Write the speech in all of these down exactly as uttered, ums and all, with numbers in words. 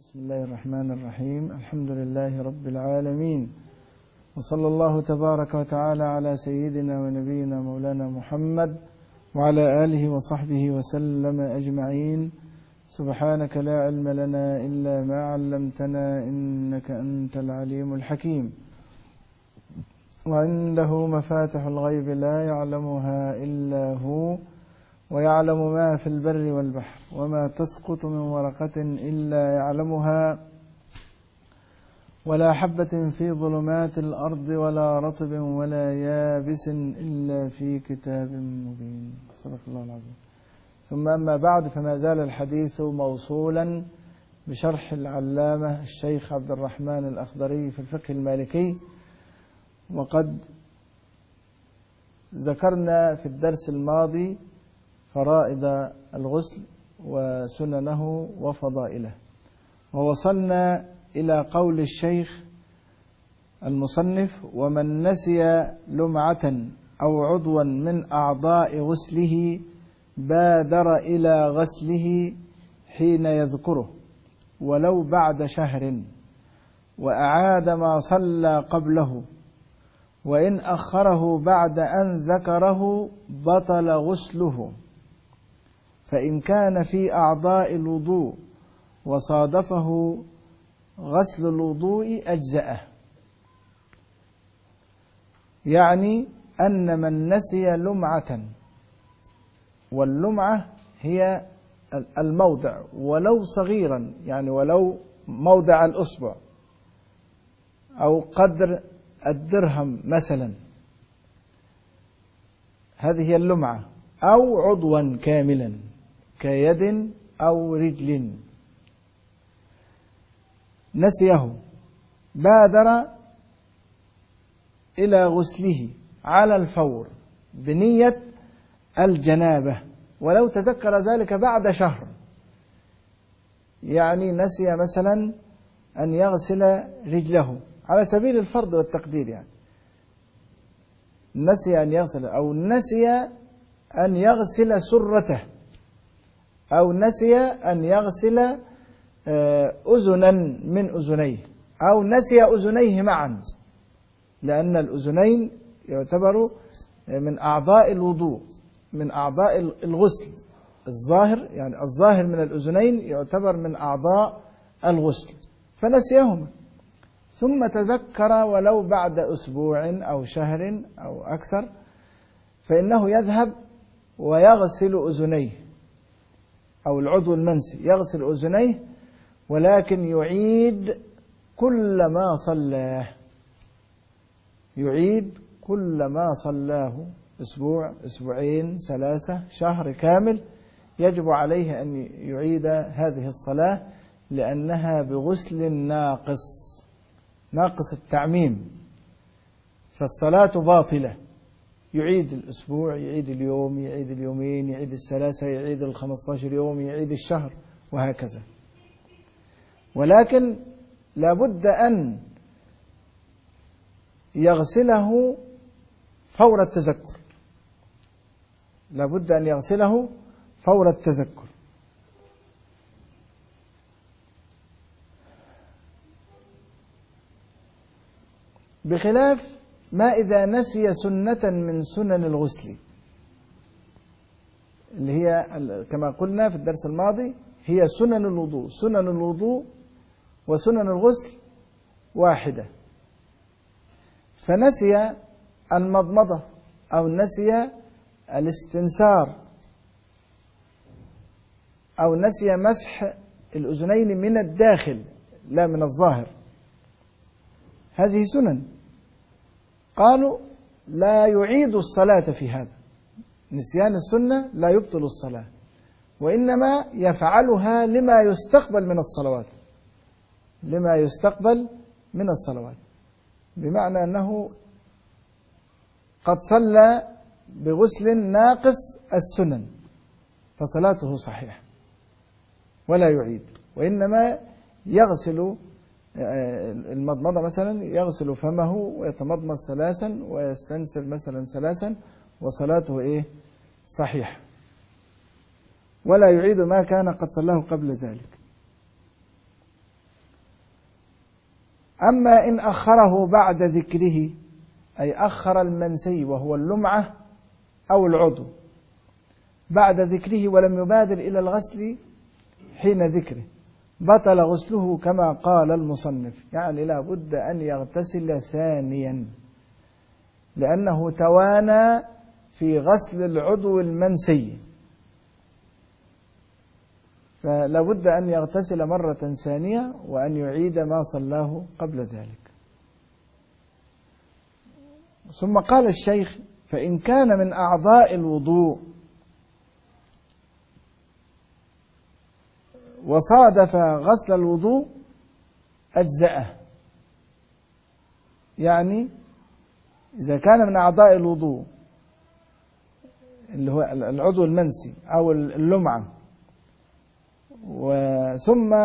بسم الله الرحمن الرحيم. الحمد لله رب العالمين، وصلى الله تبارك وتعالى على سيدنا ونبينا مولانا محمد وعلى آله وصحبه وسلم أجمعين. سبحانك لا علم لنا إلا ما علمتنا إنك أنت العليم الحكيم. وعنده مفاتح الغيب لا يعلمها إلا هو، ويعلم ما في البر والبحر، وما تسقط من ورقة إلا يعلمها، ولا حبة في ظلمات الأرض ولا رطب ولا يابس إلا في كتاب مبين. صدق الله العظيم. ثم أما بعد، فما زال الحديث موصولا بشرح العلامة الشيخ عبد الرحمن الأخضري في الفقه المالكي، وقد ذكرنا في الدرس الماضي فرائض الغسل وسننه وفضائله، ووصلنا إلى قول الشيخ المصنف: ومن نسي لمعة أو عضوا من أعضاء غسله بادر إلى غسله حين يذكره ولو بعد شهر، وأعاد ما صلى قبله، وإن أخره بعد أن ذكره بطل غسله. فإن كان في أعضاء الوضوء وصادفه غسل الوضوء أجزأه، يعني أن من نسي لمعة، واللمعة هي الموضع ولو صغيرا، يعني ولو موضع الأصبع أو قدر الدرهم مثلا، هذه هي اللمعة، أو عضوا كاملا كيد أو رجل، نسيه بادر إلى غسله على الفور بنية الجنابة، ولو تذكر ذلك بعد شهر، يعني نسي مثلا أن يغسل رجله على سبيل الفرض والتقدير، يعني نسي أن يغسل، أو نسي أن يغسل سرته، أو نسي أن يغسل أذنا من أذنيه، أو نسي أذنيه معا، لأن الأذنين يعتبر من أعضاء الوضوء، من أعضاء الغسل الظاهر، يعني الظاهر من الأذنين يعتبر من أعضاء الغسل، فنسيهما ثم تذكر ولو بعد أسبوع أو شهر أو أكثر، فإنه يذهب ويغسل أذنيه، أو العضو المنسي يغسل أذنيه، ولكن يعيد كل ما صلاه، يعيد كل ما صلاه، أسبوع، أسبوعين، ثلاثة، شهر كامل، يجب عليه أن يعيد هذه الصلاة، لأنها بغسل ناقص، ناقص التعميم، فالصلاة باطلة. يعيد الأسبوع، يعيد اليوم، يعيد اليومين، يعيد الثلاثة، يعيد الخمسة عشر يوم، يعيد الشهر، وهكذا. ولكن لابد أن يغسله فور التذكر، لابد أن يغسله فور التذكر. بخلاف ما إذا نسي سنة من سنن الغسل، اللي هي كما قلنا في الدرس الماضي هي سنن الوضوء، سنن الوضوء وسنن الغسل واحدة، فنسي المضمضة أو نسي الاستنثار أو نسي مسح الأذنين من الداخل لا من الظاهر، هذه سنن، قالوا لا يعيد الصلاة في هذا، نسيان السنة لا يبطل الصلاة، وإنما يفعلها لما يستقبل من الصلوات، لما يستقبل من الصلوات، بمعنى أنه قد صلى بغسل ناقص السنن فصلاته صحيحة ولا يعيد، وإنما يغسل المضمضة مثلا، يغسل فمه ويتمضمض ثلاثا ويستنسل مثلا ثلاثا، وصلاته إيه؟ صحيحة، ولا يعيد ما كان قد صلاه قبل ذلك. أما إن أخره بعد ذكره، أي أخر المنسي وهو اللمعة أو العضو بعد ذكره ولم يبادر إلى الغسل حين ذكره، بطل غسله كما قال المصنف، يعني لا بد أن يغتسل ثانيا لأنه توانى في غسل العضو المنسي، فلا بد أن يغتسل مرة ثانية وأن يعيد ما صلاه قبل ذلك. ثم قال الشيخ: فإن كان من أعضاء الوضوء وصادف غسل الوضوء أجزأه، يعني إذا كان من أعضاء الوضوء اللي هو العضو المنسي أو اللمعة ثم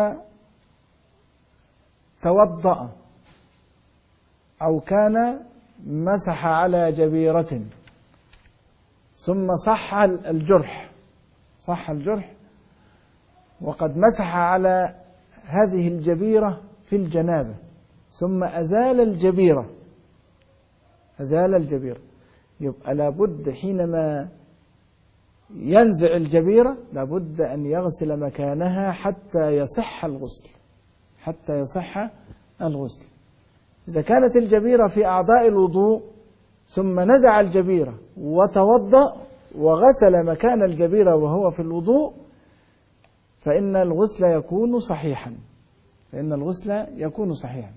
توضأ أو كان مسح على جبيرة ثم صح الجرح صح الجرح وقد مسح على هذه الجبيرة في الجنابة ثم أزال الجبيرة أزال الجبيرة يبقى لابد حينما ينزع الجبيرة لابد أن يغسل مكانها حتى يصح الغسل حتى يصح الغسل. إذا كانت الجبيرة في أعضاء الوضوء ثم نزع الجبيرة وتوضأ وغسل مكان الجبيرة وهو في الوضوء فإن الغسل يكون صحيحا فإن الغسل يكون صحيحا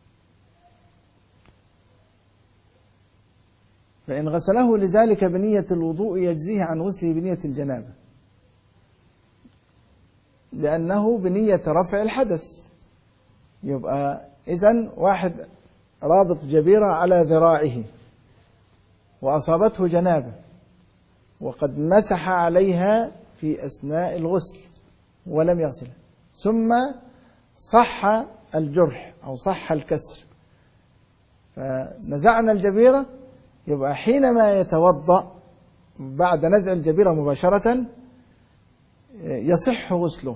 فإن غسله لذلك بنية الوضوء يجزيه عن غسله بنية الجنابة، لأنه بنية رفع الحدث. يبقى إذن واحد رابط جبيرة على ذراعه وأصابته جنابة وقد مسح عليها في أثناء الغسل ولم يغسلها، ثم صح الجرح أو صح الكسر فنزعنا الجبيرة، يبقى حينما يتوضأ بعد نزع الجبيرة مباشرة يصح غسله.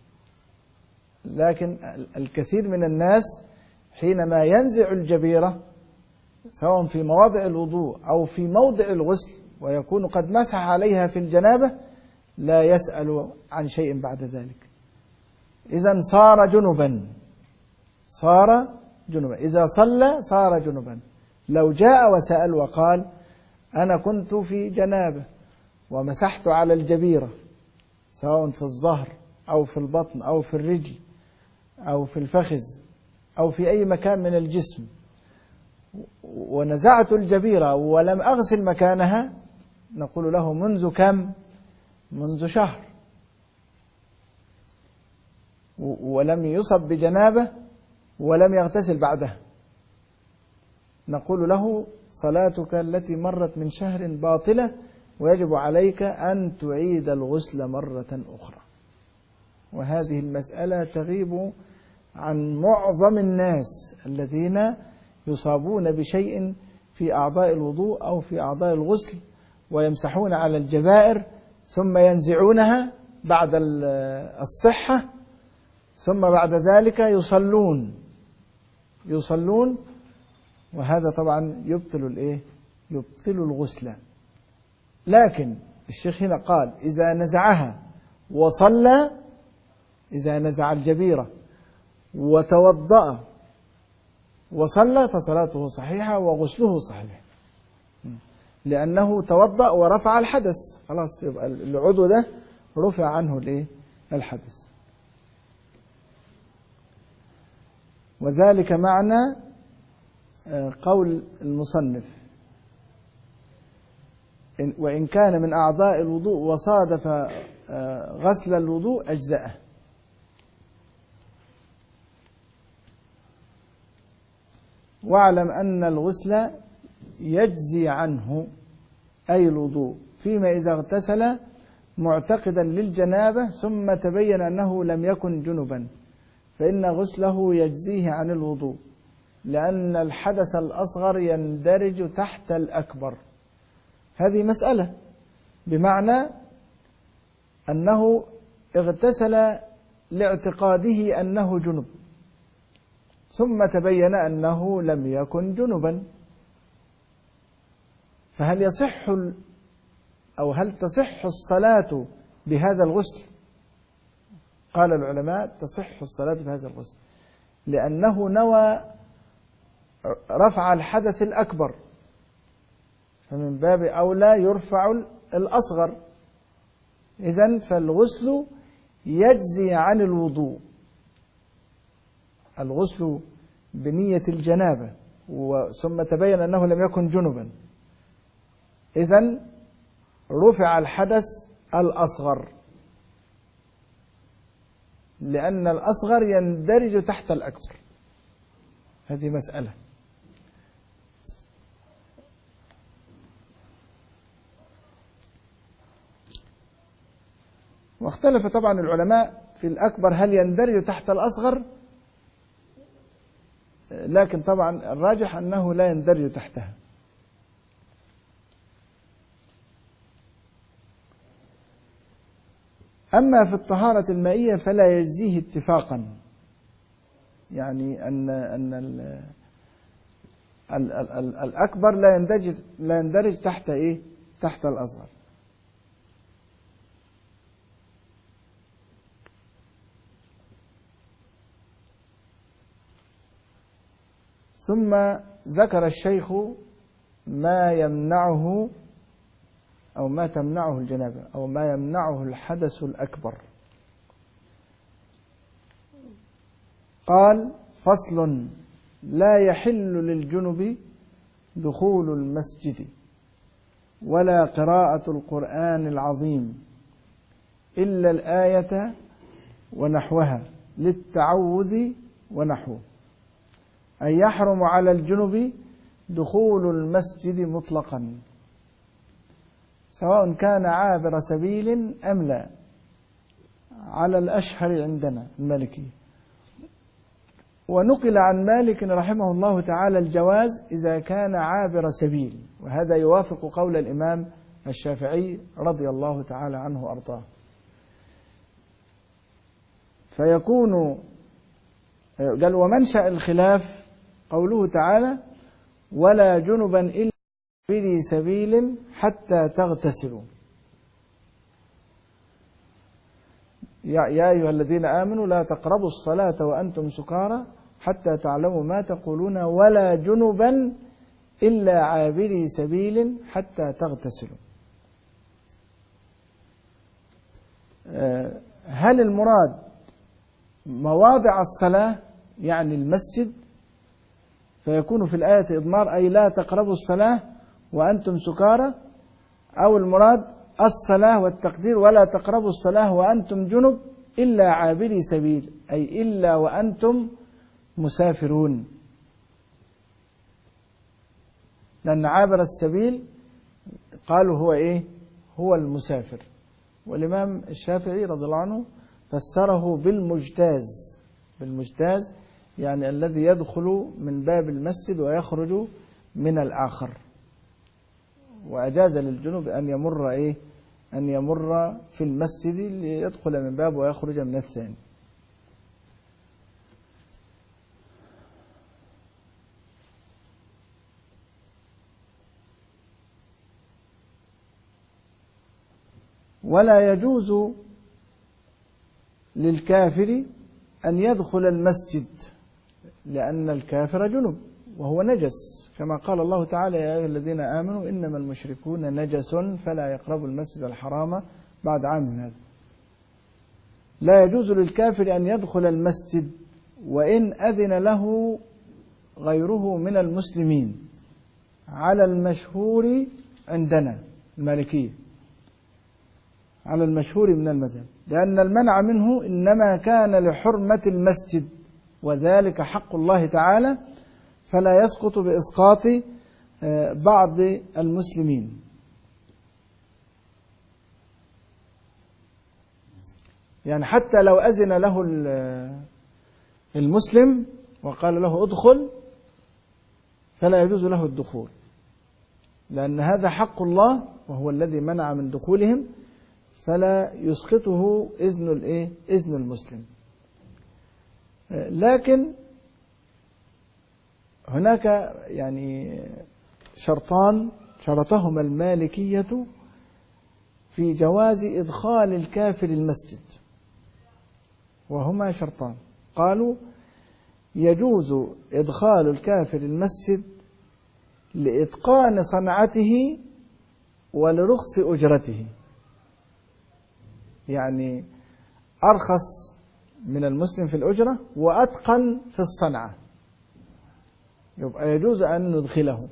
لكن الكثير من الناس حينما ينزع الجبيرة سواء في مواضع الوضوء أو في موضع الغسل ويكون قد مسح عليها في الجنابة لا يسأل عن شيء بعد ذلك، إذن صار جنبا صار جنبا إذا صلى صار جنبا. لو جاء وسأل وقال أنا كنت في جنابة ومسحت على الجبيرة سواء في الظهر أو في البطن أو في الرجل أو في الفخذ أو في أي مكان من الجسم ونزعت الجبيرة ولم أغسل مكانها، نقول له منذ كم؟ منذ شهر ولم يصب بجنابة ولم يغتسل بعدها، نقول له صلاتك التي مرت من شهر باطلة ويجب عليك أن تعيد الغسل مرة أخرى. وهذه المسألة تغيب عن معظم الناس الذين يصابون بشيء في أعضاء الوضوء أو في أعضاء الغسل ويمسحون على الجبائر ثم ينزعونها بعد الصحة ثم بعد ذلك يصلون يصلون وهذا طبعا يبطل الايه؟ يبطل الغسل. لكن الشيخ هنا قال إذا نزعها وصلى، إذا نزع الجبيرة وتوضأ وصلى فصلاته صحيحة وغسله صحيح، لأنه توضأ ورفع الحدث، خلاص يبقى العضو ده رفع عنه الايه؟ الحدث. وذلك معنى قول المصنف وإن كان من أعضاء الوضوء وصادف غسل الوضوء أجزأه. واعلم أن الغسل يجزي عنه أي الوضوء فيما إذا اغتسل معتقدا للجنابة ثم تبين أنه لم يكن جنبا فإن غسله يجزيه عن الوضوء، لأن الحدث الأصغر يندرج تحت الأكبر. هذه مسألة بمعنى أنه اغتسل لاعتقاده أنه جنب ثم تبين أنه لم يكن جنبا، فهل يصح أو هل تصح الصلاة بهذا الغسل؟ قال العلماء تصح الصلاة بهذا الغسل، لأنه نوى رفع الحدث الأكبر، فمن باب أولى يرفع الأصغر. إذن فالغسل يجزي عن الوضوء، الغسل بنية الجنابة ثم تبين أنه لم يكن جنبا، إذن رفع الحدث الأصغر، لأن الأصغر يندرج تحت الأكبر. هذه مسألة. واختلف طبعا العلماء في الأكبر هل يندرج تحت الأصغر، لكن طبعا الراجح أنه لا يندرج تحتها. أما في الطهارة المائية فلا يجزيه اتفاقا، يعني أن أن ال ال ال ال الأكبر لا يندرج لا يندرج تحت إيه؟ تحت الأصغر. ثم ذكر الشيخ ما يمنعه أو ما تمنعه الجنابة أو ما يمنعه الحدث الأكبر. قال: فصل: لا يحل للجنب دخول المسجد ولا قراءة القرآن العظيم إلا الآية ونحوها للتعوذ ونحوه، أي يحرم على الجنب دخول المسجد مطلقا سواء كان عابر سبيل أم لا، على الأشهر عندنا المالكي. ونقل عن مالك رحمه الله تعالى الجواز إذا كان عابر سبيل، وهذا يوافق قول الإمام الشافعي رضي الله تعالى عنه وأرضاه. فيكون قال: ومنشأ الخلاف قوله تعالى: ولا جنبا إلا عابري سبيل حتى تغتسلوا. يا أيها الذين آمنوا لا تقربوا الصلاة وأنتم سكارى حتى تعلموا ما تقولون ولا جنبا إلا عابري سبيل حتى تغتسلوا. هل المراد مواضع الصلاة يعني المسجد، فيكون في الآية إضمار أي لا تقربوا الصلاة وأنتم سكارى، أو المراد الصلاة والتقدير ولا تقربوا الصلاة وأنتم جنب إلا عابري سبيل أي إلا وأنتم مسافرون، لأن عابر السبيل قالوا هو إيه؟ هو المسافر. والإمام الشافعي رضي الله عنه فسره بالمجتاز، بالمجتاز يعني الذي يدخل من باب المسجد ويخرج من الآخر، وأجاز للجنوب أن يمر إيه؟ أن يمر في المسجد ليدخل من باب ويخرج من الثاني. ولا يجوز للكافر أن يدخل المسجد لأن الكافر جنب وهو نجس، كما قال الله تعالى: يا أيها الذين آمنوا إنما المشركون نجس فلا يقربوا المسجد الحرام بعد عام هذا. لا يجوز للكافر أن يدخل المسجد وإن أذن له غيره من المسلمين على المشهور عندنا المالكية، على المشهور من المذهب، لأن المنع منه إنما كان لحرمة المسجد وذلك حق الله تعالى، فلا يسقط بإسقاط بعض المسلمين. يعني حتى لو أذن له المسلم وقال له ادخل فلا يجوز له الدخول، لأن هذا حق الله وهو الذي منع من دخولهم، فلا يسقطه إذن الإيه؟ إذن المسلم. لكن هناك يعني شرطان شرطهما المالكية في جواز إدخال الكافر المسجد، وهما شرطان. قالوا يجوز إدخال الكافر المسجد لإتقان صنعته ولرخص أجرته، يعني أرخص من المسلم في الأجرة وأتقن في الصنعة، يبقى يجوز أن ندخله.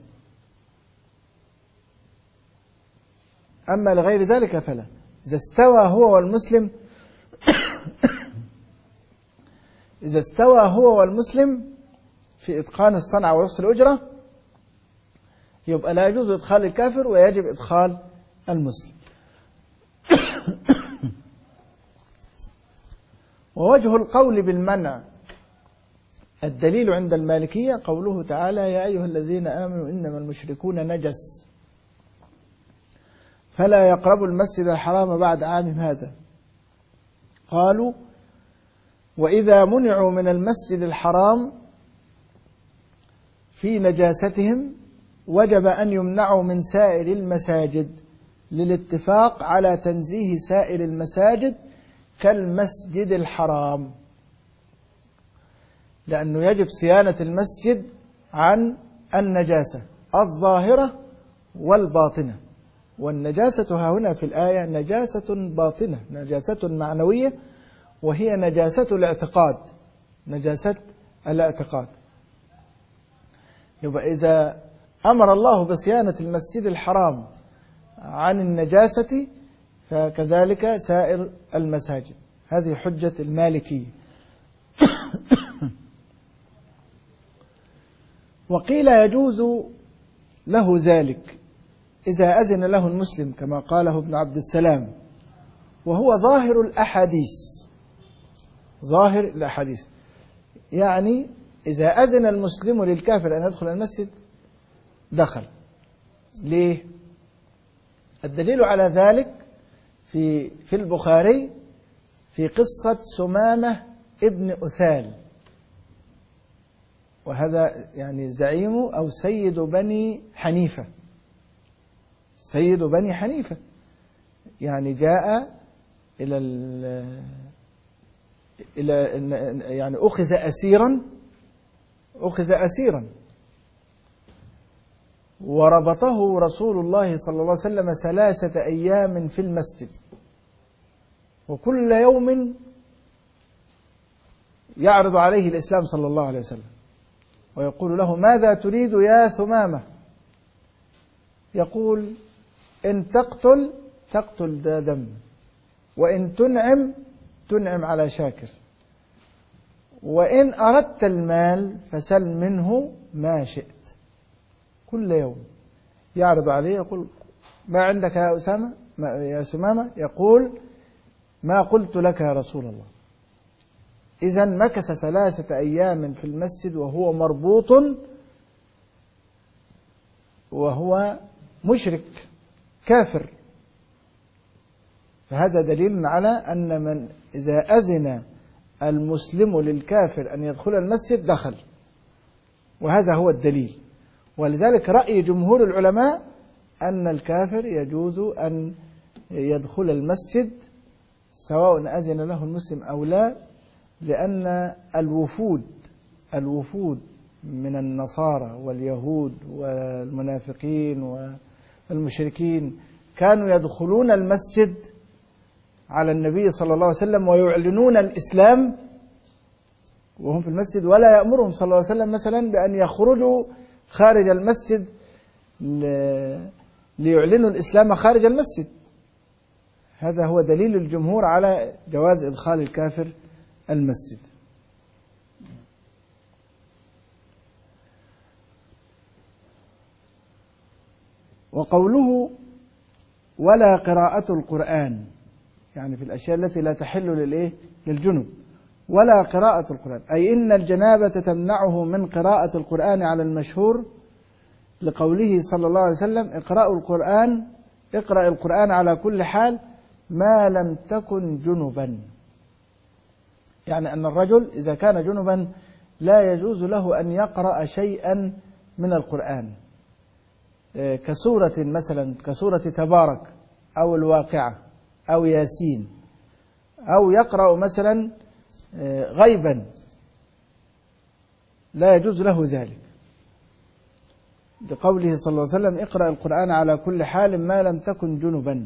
أما لغير ذلك فلا. إذا استوى هو والمسلم إذا استوى هو والمسلم في إتقان الصنعة ورخص الأجرة يبقى لا يجوز إدخال الكافر ويجب إدخال المسلم. ووجه القول بالمنع الدليل عند المالكية قوله تعالى: يا أيها الذين آمنوا إنما المشركون نجس فلا يقربوا المسجد الحرام بعد عامهم هذا. قالوا: وإذا منعوا من المسجد الحرام في نجاستهم وجب أن يمنعوا من سائر المساجد للاتفاق على تنزيه سائر المساجد كالمسجد الحرام، لأنه يجب صيانة المسجد عن النجاسة الظاهرة والباطنة. والنجاسة ها هنا في الآية نجاسة باطنة، نجاسة معنوية، وهي نجاسة الاعتقاد، نجاسة الاعتقاد. يبقى إذا أمر الله بصيانة المسجد الحرام عن النجاسة فكذلك سائر المساجد. هذه حجة المالكية. وقيل يجوز له ذلك إذا أذن له المسلم كما قاله ابن عبد السلام، وهو ظاهر الأحاديث، ظاهر الأحاديث يعني إذا أذن المسلم للكافر أن يدخل المسجد دخل. ليه؟ الدليل على ذلك في في البخاري في قصة سمامة ابن أثال، وهذا يعني زعيم أو سيد بني حنيفة، سيد بني حنيفة، يعني جاء إلى إلى يعني أخذ أسيرا أخذ أسيرا وربطه رسول الله صلى الله عليه وسلم ثلاثة أيام في المسجد، وكل يوم يعرض عليه الإسلام صلى الله عليه وسلم ويقول له: ماذا تريد يا ثمامة؟ يقول: إن تقتل تقتل ذا دم، وإن تنعم تنعم على شاكر، وإن أردت المال فسل منه ما شئت. كل يوم يعرض عليه يقول: ما عندك يا أسامة يا سمامة؟ يقول: ما قلت لك يا رسول الله. إذن مكث ثلاثة أيام في المسجد وهو مربوط وهو مشرك كافر. فهذا دليل على أن من إذا أذن المسلم للكافر أن يدخل المسجد دخل، وهذا هو الدليل. ولذلك رأي جمهور العلماء أن الكافر يجوز أن يدخل المسجد سواء أذن له المسلم أو لا، لأن الوفود الوفود من النصارى واليهود والمنافقين والمشركين كانوا يدخلون المسجد على النبي صلى الله عليه وسلم ويعلنون الإسلام وهم في المسجد، ولا يأمرهم صلى الله عليه وسلم مثلا بأن يخرجوا خارج المسجد ليعلنوا الإسلام خارج المسجد. هذا هو دليل الجمهور على جواز إدخال الكافر المسجد. وقوله: ولا قراءة القرآن، يعني في الأشياء التي لا تحل للإيه؟ للجنب. ولا قراءة القرآن أي إن الجنابة تمنعه من قراءة القرآن على المشهور، لقوله صلى الله عليه وسلم: اقرأوا القرآن اقرأ القرآن على كل حال ما لم تكن جنبا. يعني أن الرجل إذا كان جنبا لا يجوز له أن يقرأ شيئا من القرآن كسورة مثلا كسورة تبارك أو الواقعة أو ياسين، أو يقرأ مثلا غيبا، لا يجوز له ذلك، لقوله صلى الله عليه وسلم: اقرأ القرآن على كل حال ما لم تكن جنبا.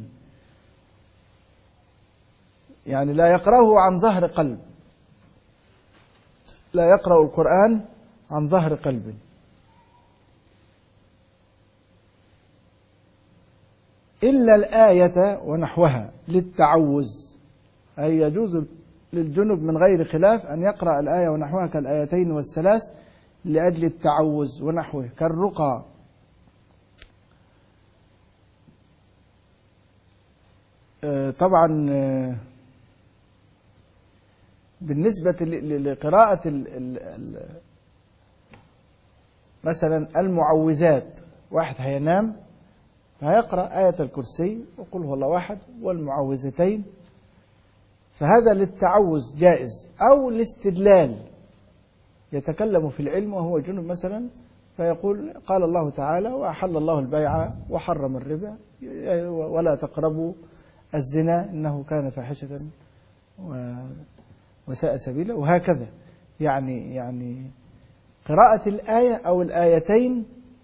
يعني لا يقرأه عن ظهر قلب، لا يقرأ القرآن عن ظهر قلب. إلا الآية ونحوها للتعوذ، أي يجوز للجنب من غير خلاف أن يقرأ الآية ونحوها كالآيتين والثلاث لأجل التعوذ ونحوه كالرقى. طبعا بالنسبة لقراءة مثلا المعوذات، واحد هينام فهيقرأ آية الكرسي وقل هو الله واحد والمعوذتين، فهذا للتعوذ جائز، أو الاستدلال، يتكلم في العلم وهو جنب مثلا فيقول: قال الله تعالى: وأحل الله البيع وحرم الربا ولا تقربوا الزنا إنه كان فاحشة وساء سبيلا، وهكذا. يعني يعني قراءة الآية أو الآيتين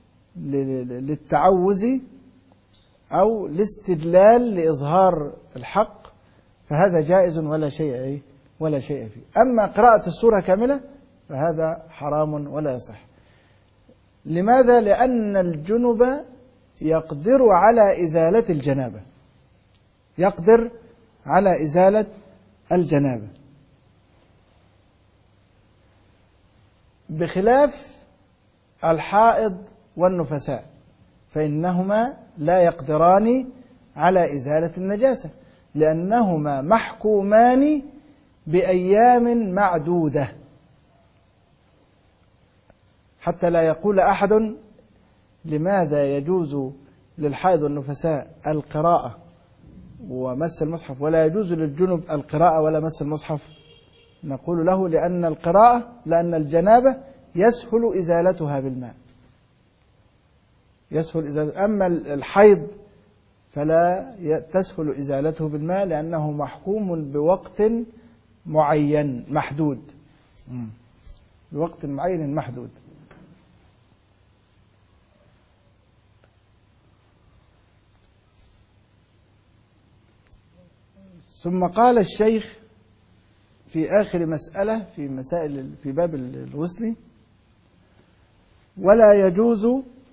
للتعوذ أو الاستدلال لإظهار الحق، فهذا جائز ولا شيء ولا شيء فيه. أما قراءة السورة كاملة فهذا حرام ولا يصح. لماذا؟ لأن الجنب يقدر على إزالة الجنابة، يقدر على إزالة الجنابة، بخلاف الحائض والنفساء، فإنهما لا يقدران على إزالة النجاسة، لأنهما محكومان بأيام معدودة، حتى لا يقول أحد: لماذا يجوز للحائض والنفساء القراءة ومس المصحف ولا يجوز للجنب القراءة ولا مس المصحف؟ نقول له: لأن القراءة لأن الجنابة يسهل إزالتها بالماء، يسهل إزالة. أما الحيض فلا تسهل إزالته بالماء، لأنه محكوم بوقت معين محدود، بوقت معين محدود. ثم قال الشيخ في آخر مسألة في مسائل في باب الغسل: ولا يجوز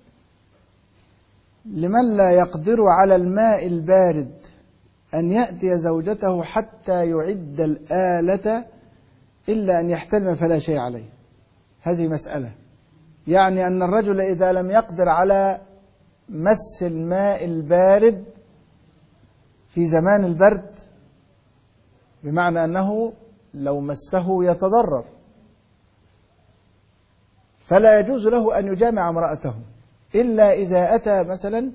لمن لا يقدر على الماء البارد أن يأتي زوجته حتى يعد الآلة إلا أن يحتلم فلا شيء عليه. هذه مسألة، يعني أن الرجل إذا لم يقدر على مس الماء البارد في زمان البرد، بمعنى أنه لو مسه يتضرر، فلا يجوز له أن يجامع امرأته إلا إذا أتى مثلا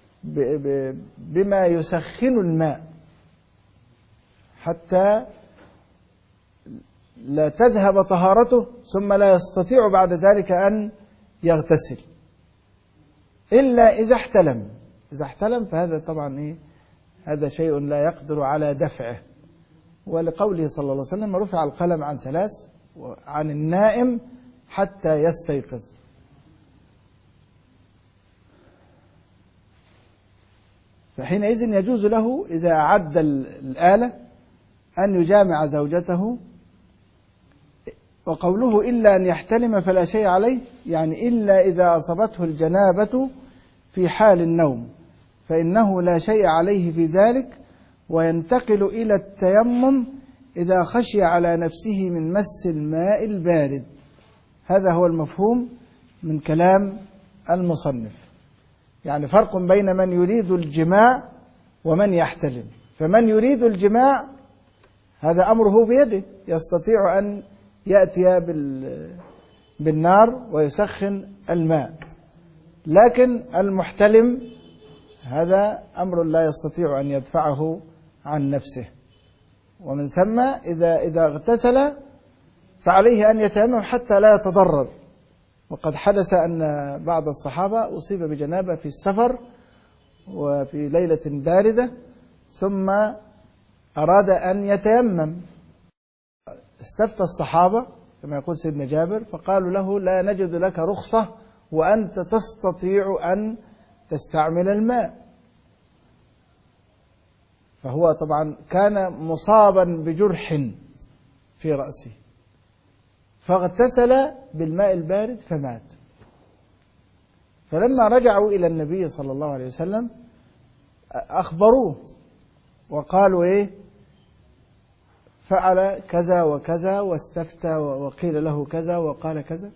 بما يسخن الماء حتى لا تذهب طهارته، ثم لا يستطيع بعد ذلك أن يغتسل إلا إذا احتلم. إذا احتلم فهذا طبعا إيه؟ هذا شيء لا يقدر على دفعه. ولقوله صلى الله عليه وسلم: رفع القلم عن ثلاث، عن النائم حتى يستيقظ. فحينئذ يجوز له إذا أعد الآلة أن يجامع زوجته. وقوله إلا أن يحتلم فلا شيء عليه، يعني إلا إذا أصابته الجنابة في حال النوم فإنه لا شيء عليه في ذلك، وينتقل إلى التيمم إذا خشي على نفسه من مس الماء البارد. هذا هو المفهوم من كلام المصنف. يعني فرق بين من يريد الجماع ومن يحتلم. فمن يريد الجماع هذا أمره بيده، يستطيع أن يأتي بالنار ويسخن الماء. لكن المحتلم هذا أمر لا يستطيع أن يدفعه عن نفسه. ومن ثم إذا إذا اغتسل فعليه أن يتيمم حتى لا يتضرر. وقد حدث أن بعض الصحابة أصيب بجنابة في السفر وفي ليلة باردة ثم أراد أن يتيمم، استفتى الصحابة كما يقول سيدنا جابر فقالوا له لا نجد لك رخصة وأنت تستطيع أن تستعمل الماء. فهو طبعا كان مصابا بجرح في رأسه فاغتسل بالماء البارد فمات. فلما رجعوا إلى النبي صلى الله عليه وسلم أخبروه وقالوا إيه فعل كذا وكذا واستفتى وقيل له كذا وقال كذا.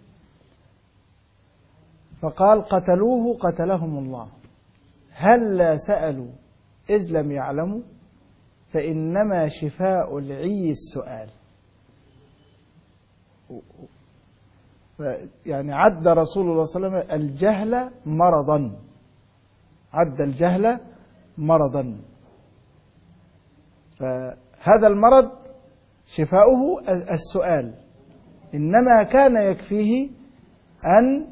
فقال قتلوه قتلهم الله، هل سألوا إذ لم يعلموا فإنما شفاء العي السؤال. يعني عد رسول الله صلى الله عليه وسلم الجهل مرضا، عد الجهل مرضا، فهذا المرض شفاؤه السؤال، إنما كان يكفيه أن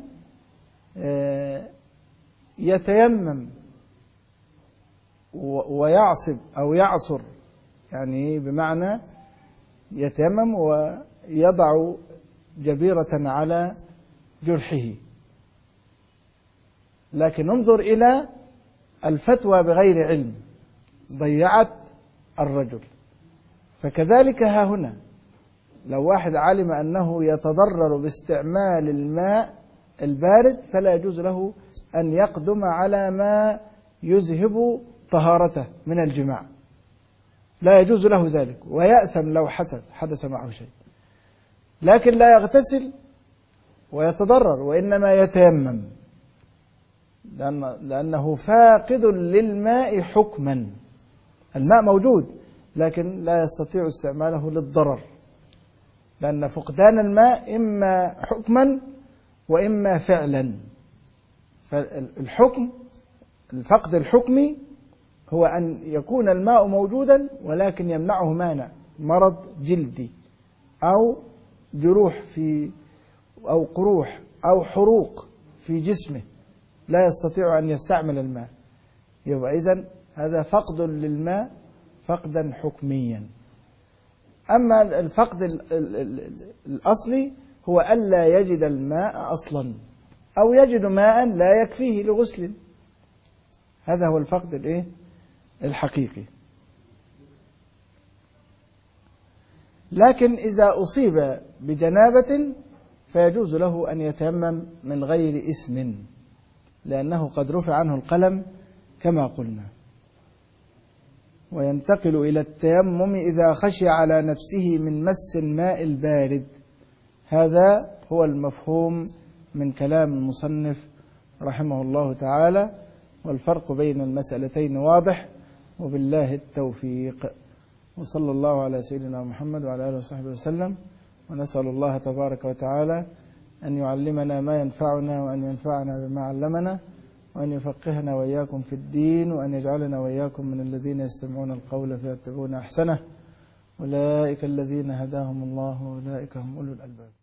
يتيمم ويعصب أو يعصر، يعني بمعنى يتيمم ويضع جبيرة على جرحه. لكن انظر إلى الفتوى بغير علم ضيعت الرجل. فكذلك ها هنا لو واحد علم أنه يتضرر باستعمال الماء البارد فلا يجوز له أن يقدم على ما يذهب طهارته من الجماع، لا يجوز له ذلك، ويأثم لو حدث حدث معه شيء. لكن لا يغتسل ويتضرر، وإنما يتيمم لأن لأنه فاقد للماء حكما. الماء موجود لكن لا يستطيع استعماله للضرر، لأن فقدان الماء إما حكما وإما فعلا. فالحكم الفقد الحكمي هو أن يكون الماء موجودا ولكن يمنعه مانع، مرض جلدي أو جروح في أو قروح أو حروق في جسمه لا يستطيع أن يستعمل الماء، يبقى إذن هذا فقد للماء فقدا حكميا. أما الفقد الأصلي هو ألا يجد الماء أصلا أو يجد ماء لا يكفيه لغسل، هذا هو الفقد الإيه الحقيقي. لكن إذا أصيب بجنابة فيجوز له أن يتيمم من غير إثم، لأنه قد رفع عنه القلم كما قلنا. وينتقل إلى التيمم إذا خشي على نفسه من مس الماء البارد. هذا هو المفهوم من كلام المصنف رحمه الله تعالى، والفرق بين المسألتين واضح، وبالله التوفيق. وصلى الله على سيدنا محمد وعلى آله وصحبه وسلم. ونسأل الله تبارك وتعالى أن يعلمنا ما ينفعنا وأن ينفعنا بما علمنا وأن يفقهنا وإياكم في الدين وأن يجعلنا وإياكم من الذين يستمعون القول فيتبعون أحسنه. أولئك الذين هداهم الله وأولئك هم أولو الألباب.